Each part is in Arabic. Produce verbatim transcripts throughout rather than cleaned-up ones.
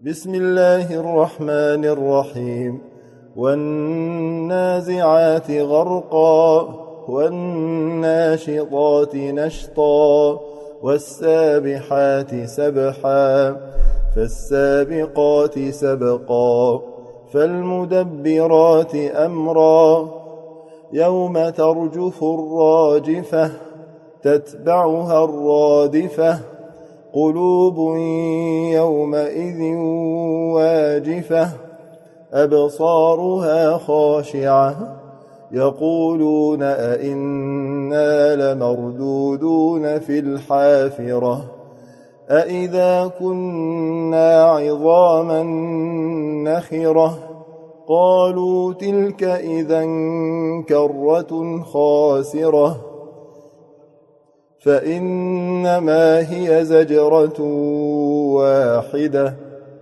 بسم الله الرحمن الرحيم والنازعات غرقا والناشطات نشطا والسابحات سبحا فالسابقات سبقا فالمدبرات أمرا يوم ترجف الراجفة تتبعها الرادفة قلوب يومئذ واجفة أبصارها خاشعة يقولون أئنا لمردودون في الحافرة أئذا كنا عظاما نخرة قالوا تلك إذا كرة خاسرة فإنما هي زجرة واحدة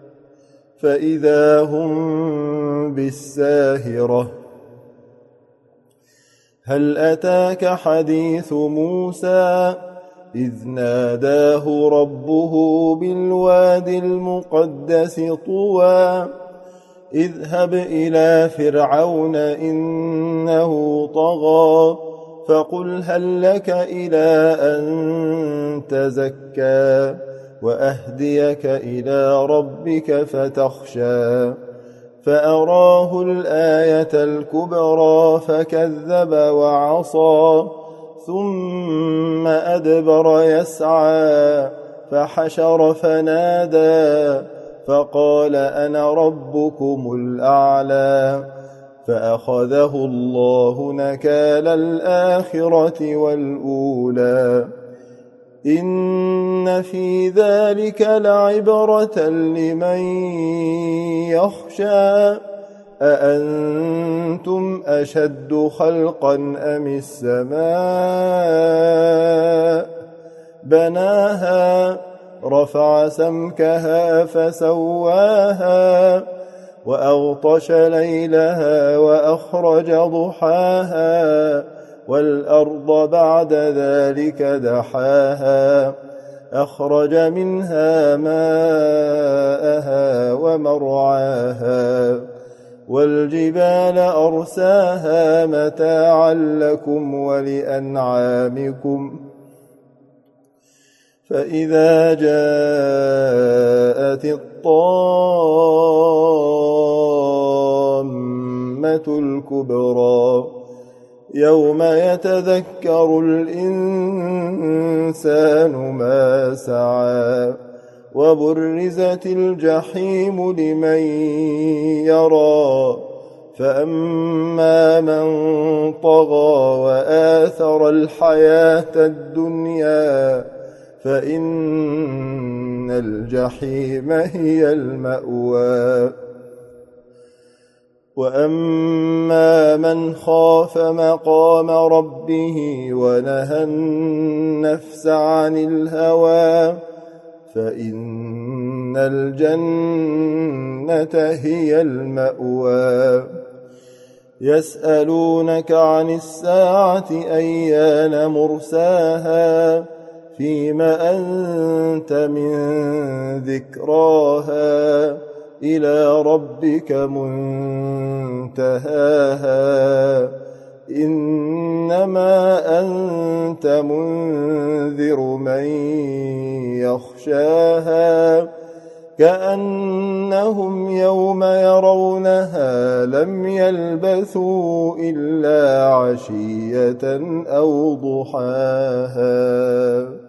فإذا هم بالساهرة هل أتاك حديث موسى إذ ناداه ربه بالواد المقدس طوى اذهب إلى فرعون إنه طغى فقل هل لك إلى أن تزكى وأهديك إلى ربك فتخشى فأراه الآية الكبرى فكذب وعصى ثم أدبر يسعى فحشر فنادى فقال أنا ربكم الأعلى فأخذه الله نكال الآخرة والأولى إن في ذلك لعبرة لمن يخشى أأنتم أشد خلقا أم السماء بناها رفع سمكها فسواها وأغطش ليلها وأخرج ضحاها والأرض بعد ذلك دحاها أخرج منها ماءها ومرعاها والجبال أرساها متاعا لكم ولأنعامكم فإذا جاءت الطامة الكبرى يوم يتذكر الإنسان ما سعى وبرزت الجحيم لمن يرى فأما من طغى وآثر الحياة الدنيا فإن الجحيم هي المأوى وأما من خاف مقام ربه ونهى النفس عن الهوى فإن الجنة هي المأوى يسألونك عن الساعة أيان مرساها فيم أنت من ذكراها إلى ربك منتهاها إنما أنت منذر من يخشاها كأنهم يوم يرونها لم يلبثوا إلا عشية أو ضحاها.